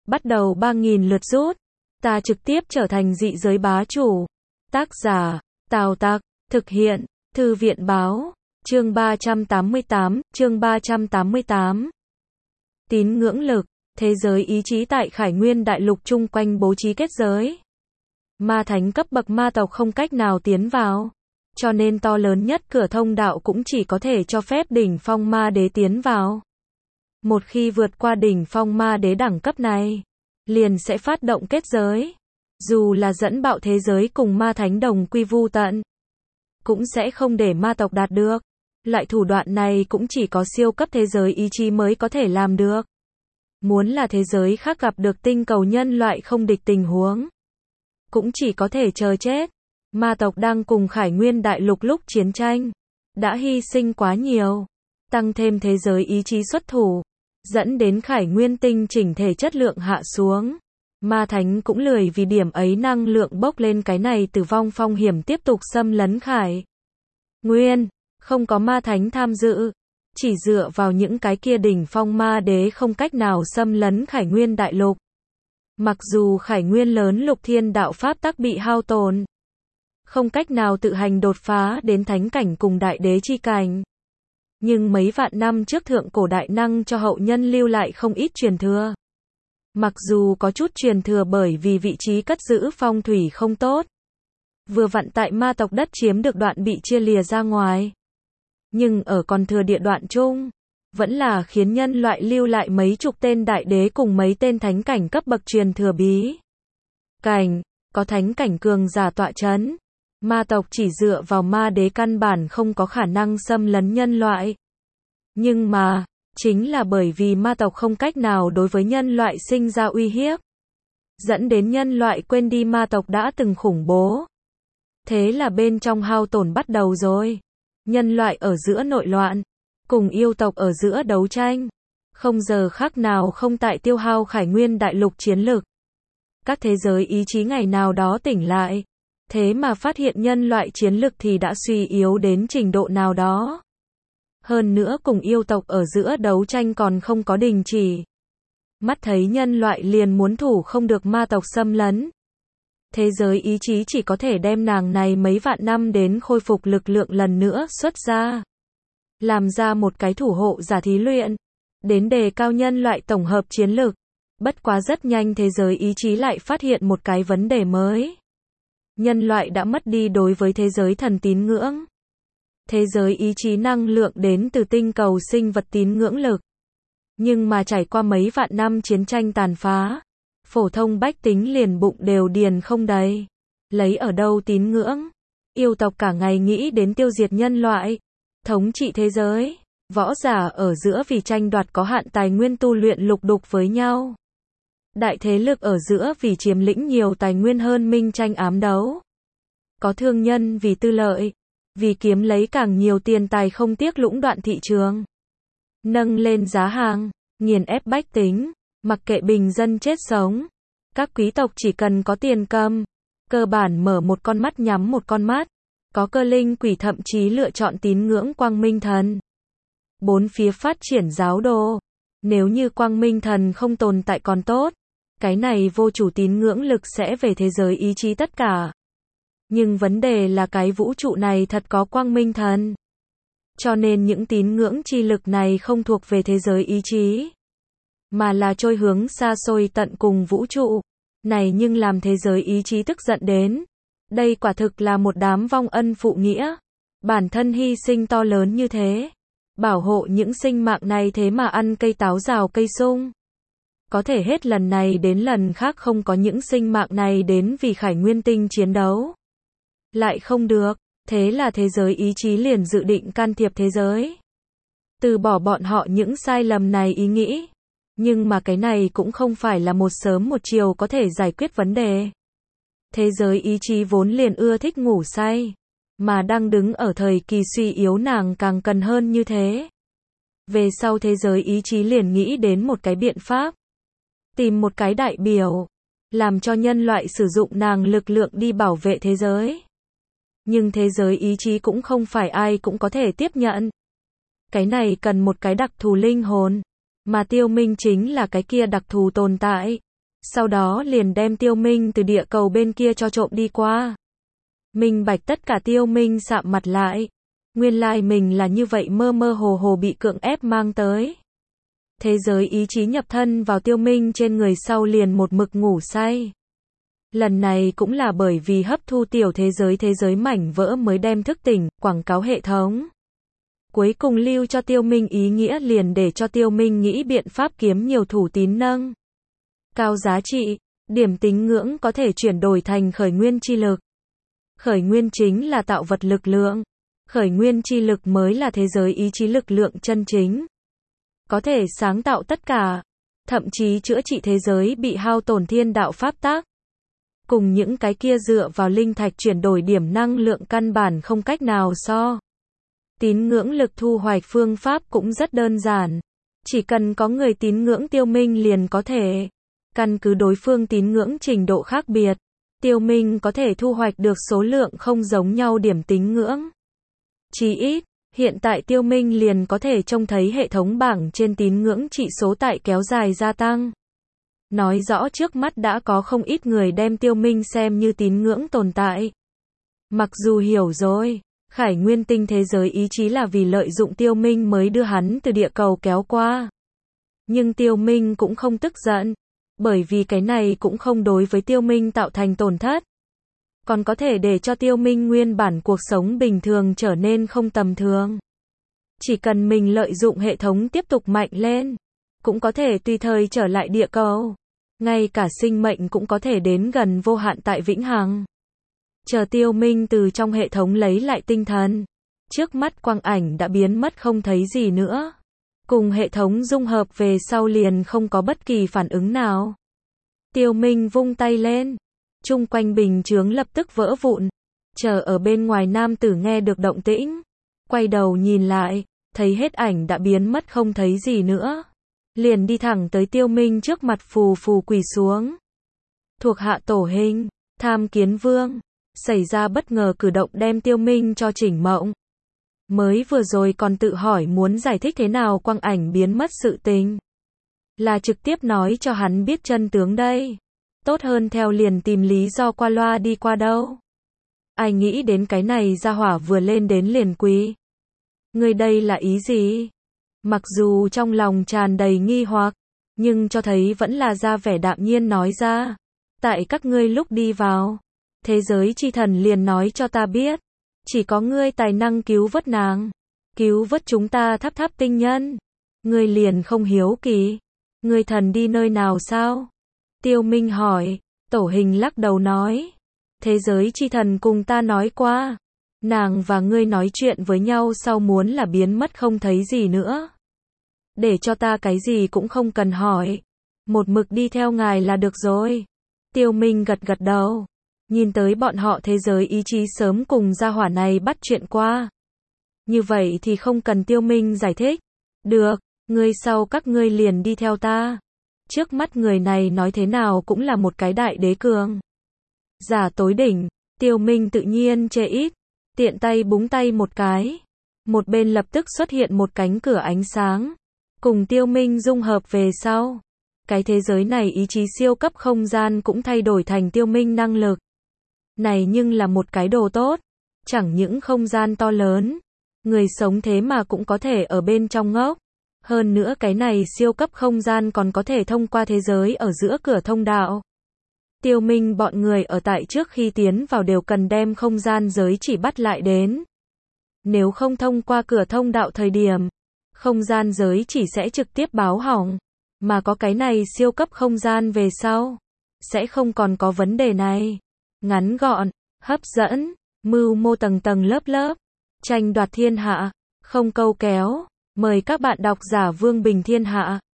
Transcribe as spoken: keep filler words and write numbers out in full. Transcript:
Bắt đầu ba nghìn lượt rút. Ta trực tiếp trở thành dị giới bá chủ. Tác giả, Tào Tặc, thực hiện, Thư viện báo, chương ba trăm tám mươi tám, chương ba trăm tám mươi tám. Tín ngưỡng lực, thế giới ý chí tại Khải Nguyên Đại Lục chung quanh bố trí kết giới. Ma thánh cấp bậc ma tộc không cách nào tiến vào, cho nên to lớn nhất cửa thông đạo cũng chỉ có thể cho phép đỉnh phong ma đế tiến vào. Một khi vượt qua đỉnh phong ma đế đẳng cấp này, liền sẽ phát động kết giới. Dù là dẫn bạo thế giới cùng ma thánh đồng quy vu tận, cũng sẽ không để ma tộc đạt được. Loại thủ đoạn này cũng chỉ có siêu cấp thế giới ý chí mới có thể làm được. Muốn là thế giới khác gặp được tinh cầu nhân loại không địch tình huống, cũng chỉ có thể chờ chết. Ma tộc đang cùng Khải Nguyên Đại Lục lúc chiến tranh, đã hy sinh quá nhiều. Tăng thêm thế giới ý chí xuất thủ, dẫn đến Khải Nguyên tinh chỉnh thể chất lượng hạ xuống. Ma thánh cũng lười vì điểm ấy năng lượng bốc lên cái này tử vong phong hiểm tiếp tục xâm lấn Khải Nguyên. Không có ma thánh tham dự, chỉ dựa vào những cái kia đỉnh phong ma đế không cách nào xâm lấn Khải Nguyên Đại Lục. Mặc dù Khải Nguyên lớn lục thiên đạo pháp tắc bị hao tổn, không cách nào tự hành đột phá đến thánh cảnh cùng đại đế chi cảnh, nhưng mấy vạn năm trước thượng cổ đại năng cho hậu nhân lưu lại không ít truyền thừa. Mặc dù có chút truyền thừa bởi vì vị trí cất giữ phong thủy không tốt, vừa vặn tại ma tộc đất chiếm được đoạn bị chia lìa ra ngoài, nhưng ở còn thừa địa đoạn chung, vẫn là khiến nhân loại lưu lại mấy chục tên đại đế cùng mấy tên thánh cảnh cấp bậc truyền thừa bí cảnh, có thánh cảnh cường giả tọa chấn. Ma tộc chỉ dựa vào ma đế căn bản không có khả năng xâm lấn nhân loại. Nhưng mà, chính là bởi vì ma tộc không cách nào đối với nhân loại sinh ra uy hiếp, dẫn đến nhân loại quên đi ma tộc đã từng khủng bố. Thế là bên trong hao tổn bắt đầu rồi. Nhân loại ở giữa nội loạn, cùng yêu tộc ở giữa đấu tranh, không giờ khác nào không tại tiêu hao Khải Nguyên Đại Lục chiến lực. Các thế giới ý chí ngày nào đó tỉnh lại, thế mà phát hiện nhân loại chiến lực thì đã suy yếu đến trình độ nào đó. Hơn nữa cùng yêu tộc ở giữa đấu tranh còn không có đình chỉ. Mắt thấy nhân loại liền muốn thủ không được ma tộc xâm lấn. Thế giới ý chí chỉ có thể đem nàng này mấy vạn năm đến khôi phục lực lượng lần nữa xuất ra. Làm ra một cái thủ hộ giả thí luyện, đến đề cao nhân loại tổng hợp chiến lực. Bất quá rất nhanh thế giới ý chí lại phát hiện một cái vấn đề mới. Nhân loại đã mất đi đối với thế giới thần tín ngưỡng. Thế giới ý chí năng lượng đến từ tinh cầu sinh vật tín ngưỡng lực. Nhưng mà trải qua mấy vạn năm chiến tranh tàn phá, phổ thông bách tính liền bụng đều điền không đầy. Lấy ở đâu tín ngưỡng? Yêu tộc cả ngày nghĩ đến tiêu diệt nhân loại, thống trị thế giới. Võ giả ở giữa vì tranh đoạt có hạn tài nguyên tu luyện lục đục với nhau. Đại thế lực ở giữa vì chiếm lĩnh nhiều tài nguyên hơn minh tranh ám đấu. Có thương nhân vì tư lợi, vì kiếm lấy càng nhiều tiền tài không tiếc lũng đoạn thị trường. Nâng lên giá hàng, nghiền ép bách tính, mặc kệ bình dân chết sống. Các quý tộc chỉ cần có tiền cầm, cơ bản mở một con mắt nhắm một con mắt. Có cơ linh quỷ thậm chí lựa chọn tín ngưỡng Quang Minh Thần. Bốn phía phát triển giáo đồ. Nếu như Quang Minh Thần không tồn tại còn tốt, cái này vô chủ tín ngưỡng lực sẽ về thế giới ý chí tất cả. Nhưng vấn đề là cái vũ trụ này thật có Quang Minh Thần. Cho nên những tín ngưỡng chi lực này không thuộc về thế giới ý chí, mà là trôi hướng xa xôi tận cùng vũ trụ. Này nhưng làm thế giới ý chí tức giận đến. Đây quả thực là một đám vong ân phụ nghĩa. Bản thân hy sinh to lớn như thế, bảo hộ những sinh mạng này thế mà ăn cây táo rào cây sung. Có thể hết lần này đến lần khác không có những sinh mạng này đến vì Khải Nguyên tinh chiến đấu. Lại không được, thế là thế giới ý chí liền dự định can thiệp thế giới. Từ bỏ bọn họ những sai lầm này ý nghĩ. Nhưng mà cái này cũng không phải là một sớm một chiều có thể giải quyết vấn đề. Thế giới ý chí vốn liền ưa thích ngủ say, mà đang đứng ở thời kỳ suy yếu nàng càng cần hơn như thế. Về sau thế giới ý chí liền nghĩ đến một cái biện pháp. Tìm một cái đại biểu, làm cho nhân loại sử dụng nàng lực lượng đi bảo vệ thế giới. Nhưng thế giới ý chí cũng không phải ai cũng có thể tiếp nhận. Cái này cần một cái đặc thù linh hồn, mà Tiêu Minh chính là cái kia đặc thù tồn tại. sau đó liền đem Tiêu Minh từ địa cầu bên kia cho trộm đi qua. Minh bạch tất cả, Tiêu Minh sạm mặt lại. Nguyên lai mình là như vậy mơ mơ hồ hồ bị cưỡng ép mang tới. Thế giới ý chí nhập thân vào Tiêu Minh trên người sau liền một mực ngủ say. Lần này cũng là bởi vì hấp thu tiểu thế giới thế giới mảnh vỡ mới đem thức tỉnh, quảng cáo hệ thống. Cuối cùng lưu cho Tiêu Minh ý nghĩa liền để cho Tiêu Minh nghĩ biện pháp kiếm nhiều thủ tín nâng cao giá trị, điểm tín ngưỡng có thể chuyển đổi thành khởi nguyên chi lực. Khởi nguyên chính là tạo vật lực lượng. Khởi nguyên chi lực mới là thế giới ý chí lực lượng chân chính. Có thể sáng tạo tất cả, thậm chí chữa trị thế giới bị hao tổn thiên đạo pháp tắc. Cùng những cái kia dựa vào linh thạch chuyển đổi điểm năng lượng căn bản không cách nào so. Tín ngưỡng lực thu hoạch phương pháp cũng rất đơn giản. Chỉ cần có người tín ngưỡng Tiêu Minh liền có thể. Căn cứ đối phương tín ngưỡng trình độ khác biệt, Tiêu Minh có thể thu hoạch được số lượng không giống nhau điểm tín ngưỡng. Chí ít, hiện tại Tiêu Minh liền có thể trông thấy hệ thống bảng trên tín ngưỡng trị số tại kéo dài gia tăng. Nói rõ trước mắt đã có không ít người đem Tiêu Minh xem như tín ngưỡng tồn tại. Mặc dù hiểu rồi, khải nguyên tinh thế giới ý chí là vì lợi dụng Tiêu Minh mới đưa hắn từ địa cầu kéo qua. Nhưng Tiêu Minh cũng không tức giận, bởi vì cái này cũng không đối với Tiêu Minh tạo thành tổn thất. Còn có thể để cho Tiêu Minh nguyên bản cuộc sống bình thường trở nên không tầm thường. Chỉ cần mình lợi dụng hệ thống tiếp tục mạnh lên, cũng có thể tùy thời trở lại địa cầu. Ngay cả sinh mệnh cũng có thể đến gần vô hạn tại vĩnh hằng. Chờ Tiêu Minh từ trong hệ thống lấy lại tinh thần. Trước mắt quang ảnh đã biến mất không thấy gì nữa. Cùng hệ thống dung hợp về sau liền không có bất kỳ phản ứng nào. Tiêu Minh vung tay lên. Chung quanh bình chướng lập tức vỡ vụn. Chờ ở bên ngoài nam tử nghe được động tĩnh. Quay đầu nhìn lại, thấy hết ảnh đã biến mất không thấy gì nữa. Liền đi thẳng tới Tiêu Minh trước mặt phù phù quỳ xuống. Thuộc hạ tổ hình, tham kiến vương. Xảy ra bất ngờ cử động đem Tiêu Minh cho chỉnh mộng. Mới vừa rồi còn tự hỏi muốn giải thích thế nào quang ảnh biến mất sự tình. Là trực tiếp nói cho hắn biết chân tướng đây. Tốt hơn theo liền tìm lý do qua loa đi qua đâu. Ai nghĩ đến cái này ra hỏa vừa lên đến liền quỳ. Người đây là ý gì? Mặc dù trong lòng tràn đầy nghi hoặc, nhưng cho thấy vẫn là ra vẻ đạm nhiên nói ra. Tại các ngươi lúc đi vào, thế giới chi thần liền nói cho ta biết. Chỉ có ngươi tài năng cứu vớt nàng. Cứu vớt chúng ta tháp tháp tinh nhân. Ngươi liền không hiếu kỳ. Ngươi thần đi nơi nào sao? Tiêu Minh hỏi. Tổ hình lắc đầu nói. Thế giới chi thần cùng ta nói qua. Nàng và ngươi nói chuyện với nhau sau muốn là biến mất không thấy gì nữa. Để cho ta cái gì cũng không cần hỏi. Một mực đi theo ngài là được rồi. Tiêu Minh gật gật đầu. Nhìn tới bọn họ thế giới ý chí sớm cùng gia hỏa này bắt chuyện qua. Như vậy thì không cần Tiêu Minh giải thích. Được, ngươi sau các ngươi liền đi theo ta. Trước mắt người này nói thế nào cũng là một cái đại đế cường. Giả tối đỉnh, Tiêu Minh tự nhiên chê ít. Tiện tay búng tay một cái. Một bên lập tức xuất hiện một cánh cửa ánh sáng. Cùng Tiêu Minh dung hợp về sau. Cái thế giới này ý chí siêu cấp không gian cũng thay đổi thành Tiêu Minh năng lực. Này nhưng là một cái đồ tốt. Chẳng những không gian to lớn. Người sống thế mà cũng có thể ở bên trong ngốc. Hơn nữa cái này siêu cấp không gian còn có thể thông qua thế giới ở giữa cửa thông đạo. Tiêu Minh bọn người ở tại trước khi tiến vào đều cần đem không gian giới chỉ bắt lại đến. Nếu không thông qua cửa thông đạo thời điểm, không gian giới chỉ sẽ trực tiếp báo hỏng. Mà có cái này siêu cấp không gian về sau, sẽ không còn có vấn đề này. Ngắn gọn, hấp dẫn, mưu mô tầng tầng lớp lớp, tranh đoạt thiên hạ, không câu kéo. Mời các bạn đọc giả Vương Bình Thiên Hạ.